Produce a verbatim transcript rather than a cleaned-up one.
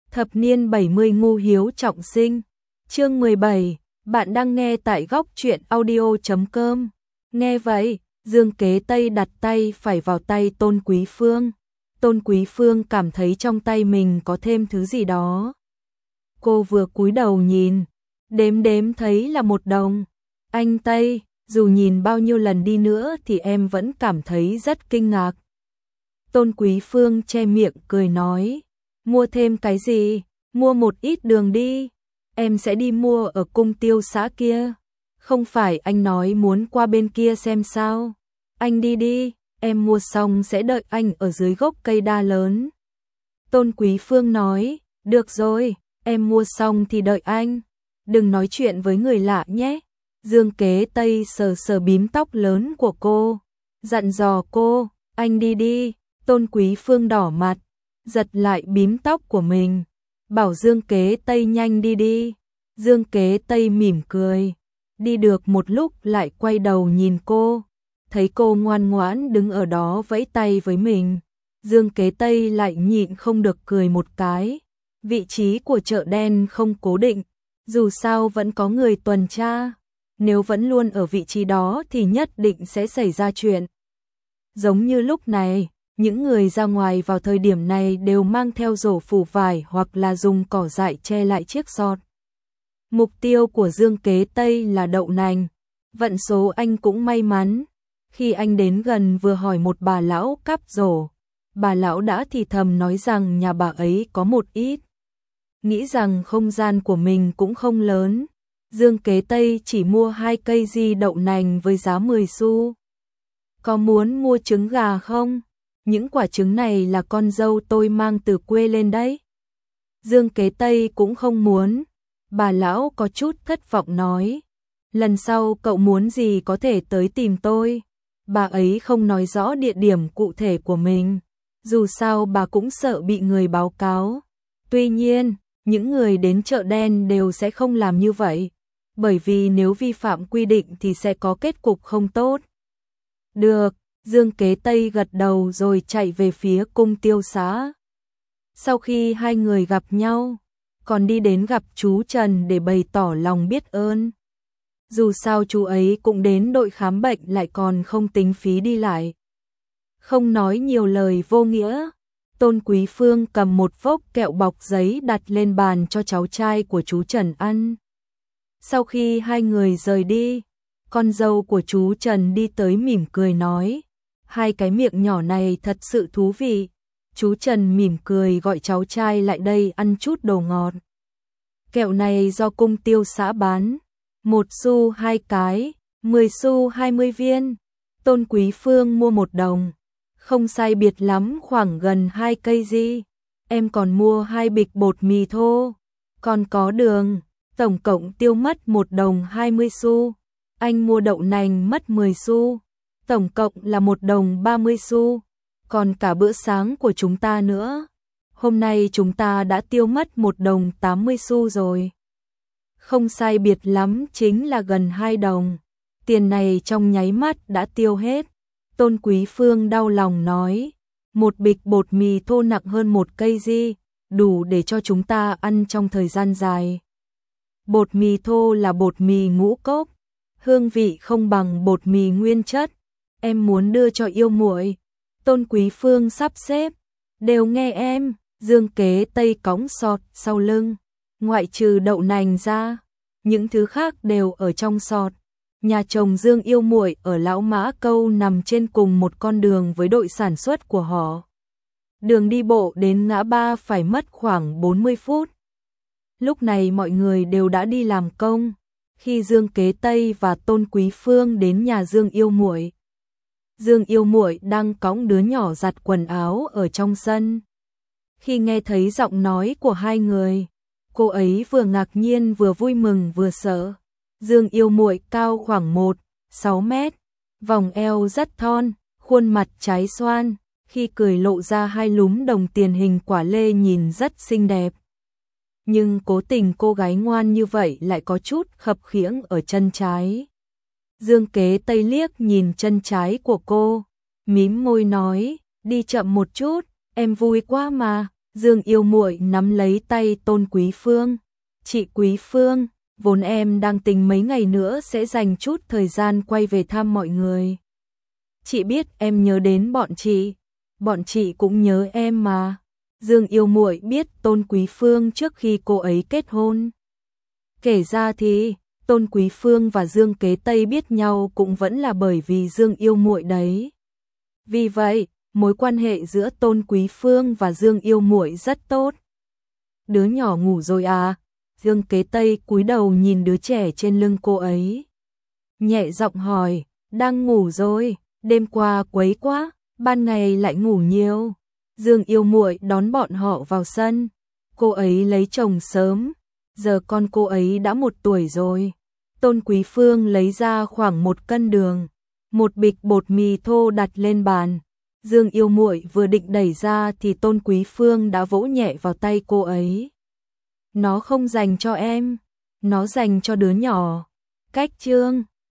Thập niên bảy mươi ngu hiếu trọng sinh. Chương mười bảy, bạn đang nghe tại góc truyện audio chấm com. Nghe vậy, Dương Kế Tây đặt tay phải vào tay Tôn Quý Phương. Tôn Quý Phương cảm thấy trong tay mình có thêm thứ gì đó. Cô vừa cúi đầu nhìn, đếm đếm thấy là một đồng. Anh Tây, dù nhìn bao nhiêu lần đi nữa thì em vẫn cảm thấy rất kinh ngạc. Tôn Quý Phương che miệng cười nói, mua thêm cái gì, mua một ít đường đi, em sẽ đi mua ở cung tiêu xã kia. Không phải anh nói muốn qua bên kia xem sao, anh đi đi, em mua xong sẽ đợi anh ở dưới gốc cây đa lớn. Tôn Quý Phương nói, được rồi, em mua xong thì đợi anh, đừng nói chuyện với người lạ nhé. Dương Kế Tây sờ sờ bím tóc lớn của cô, dặn dò cô, anh đi đi. Tôn Quý Phương đỏ mặt, giật lại bím tóc của mình, bảo Dương Kế Tây nhanh đi đi. Dương Kế Tây mỉm cười, đi được một lúc lại quay đầu nhìn cô, thấy cô ngoan ngoãn đứng ở đó vẫy tay với mình. Dương Kế Tây lại nhịn không được cười một cái, vị trí của chợ đen không cố định, dù sao vẫn có người tuần tra, nếu vẫn luôn ở vị trí đó thì nhất định sẽ xảy ra chuyện. Giống như lúc này, những người ra ngoài vào thời điểm này đều mang theo rổ phủ vải hoặc là dùng cỏ dại che lại chiếc giọt. Mục tiêu của Dương Kế Tây là đậu nành. Vận số anh cũng may mắn. Khi anh đến gần vừa hỏi một bà lão cắp rổ, bà lão đã thì thầm nói rằng nhà bà ấy có một ít. Nghĩ rằng không gian của mình cũng không lớn. Dương Kế Tây chỉ mua hai cây di đậu nành với giá mười xu. Có muốn mua trứng gà không? Những quả trứng này là con dâu tôi mang từ quê lên đấy. Dương Kế Tây cũng không muốn. Bà lão có chút thất vọng nói, lần sau cậu muốn gì có thể tới tìm tôi. Bà ấy không nói rõ địa điểm cụ thể của mình, dù sao bà cũng sợ bị người báo cáo. Tuy nhiên, những người đến chợ đen đều sẽ không làm như vậy, bởi vì nếu vi phạm quy định thì sẽ có kết cục không tốt. Được, Dương Kế Tây gật đầu rồi chạy về phía cung tiêu xã. Sau khi hai người gặp nhau, còn đi đến gặp chú Trần để bày tỏ lòng biết ơn. Dù sao chú ấy cũng đến đội khám bệnh lại còn không tính phí đi lại. Không nói nhiều lời vô nghĩa, Tôn Quý Phương cầm một vốc kẹo bọc giấy đặt lên bàn cho cháu trai của chú Trần ăn. Sau khi hai người rời đi, con dâu của chú Trần đi tới mỉm cười nói, hai cái miệng nhỏ này thật sự thú vị. Chú Trần mỉm cười gọi cháu trai lại đây ăn chút đồ ngọt. Kẹo này do cung tiêu xã bán, một xu hai cái, mười xu hai mươi viên. Tôn Quý Phương mua một đồng, không sai biệt lắm khoảng gần hai cây di. Em còn mua hai bịch bột mì thô, còn có đường, tổng cộng tiêu mất một đồng hai mươi xu. Anh mua đậu nành mất mười xu, tổng cộng là một đồng ba mươi xu. Còn cả bữa sáng của chúng ta nữa. Hôm nay chúng ta đã tiêu mất một đồng tám mươi xu rồi. Không sai biệt lắm chính là gần hai đồng. Tiền này trong nháy mắt đã tiêu hết. Tôn Quý Phương đau lòng nói, một bịch bột mì thô nặng hơn một cây di, đủ để cho chúng ta ăn trong thời gian dài. Bột mì thô là bột mì ngũ cốc, hương vị không bằng bột mì nguyên chất. Em muốn đưa cho yêu muội. Tôn Quý Phương sắp xếp, đều nghe em. Dương Kế Tây cõng sọt sau lưng, ngoại trừ đậu nành ra, những thứ khác đều ở trong sọt. Nhà chồng Dương yêu muội ở Lão Mã Câu nằm trên cùng một con đường với đội sản xuất của họ. Đường đi bộ đến ngã ba phải mất khoảng bốn mươi phút. Lúc này mọi người đều đã đi làm công. Khi Dương Kế Tây và Tôn Quý Phương đến nhà Dương yêu muội, Dương yêu muội đang cõng đứa nhỏ giặt quần áo ở trong sân. Khi nghe thấy giọng nói của hai người, cô ấy vừa ngạc nhiên vừa vui mừng vừa sợ. Dương yêu muội cao khoảng một phẩy sáu mét, vòng eo rất thon, khuôn mặt trái xoan, khi cười lộ ra hai lúm đồng tiền hình quả lê nhìn rất xinh đẹp. Nhưng cố tình cô gái ngoan như vậy lại có chút khập khiễng ở chân trái. Dương Kế Tây liếc nhìn chân trái của cô, mím môi nói, đi chậm một chút, em vui quá mà. Dương Yêu Muội nắm lấy tay Tôn Quý Phương. Chị Quý Phương, vốn em đang tính mấy ngày nữa sẽ dành chút thời gian quay về thăm mọi người. Chị biết em nhớ đến bọn chị, bọn chị cũng nhớ em mà. Dương Yêu Muội biết Tôn Quý Phương trước khi cô ấy kết hôn. Kể ra thì, Tôn Quý Phương và Dương Kế Tây biết nhau cũng vẫn là bởi vì Dương Yêu Muội đấy. Vì vậy, mối quan hệ giữa Tôn Quý Phương và Dương Yêu Muội rất tốt. Đứa nhỏ ngủ rồi à? Dương Kế Tây cúi đầu nhìn đứa trẻ trên lưng cô ấy. Nhẹ giọng hỏi, đang ngủ rồi, đêm qua quấy quá, ban ngày lại ngủ nhiều. Dương Yêu Muội đón bọn họ vào sân. Cô ấy lấy chồng sớm, giờ con cô ấy đã một tuổi rồi. Tôn Quý Phương lấy ra khoảng một cân đường, một bịch bột mì thô đặt lên bàn. Dương Yêu Muội vừa định đẩy ra thì Tôn Quý Phương đã vỗ nhẹ vào tay cô ấy. Nó không dành cho em, nó dành cho đứa nhỏ. Cách chương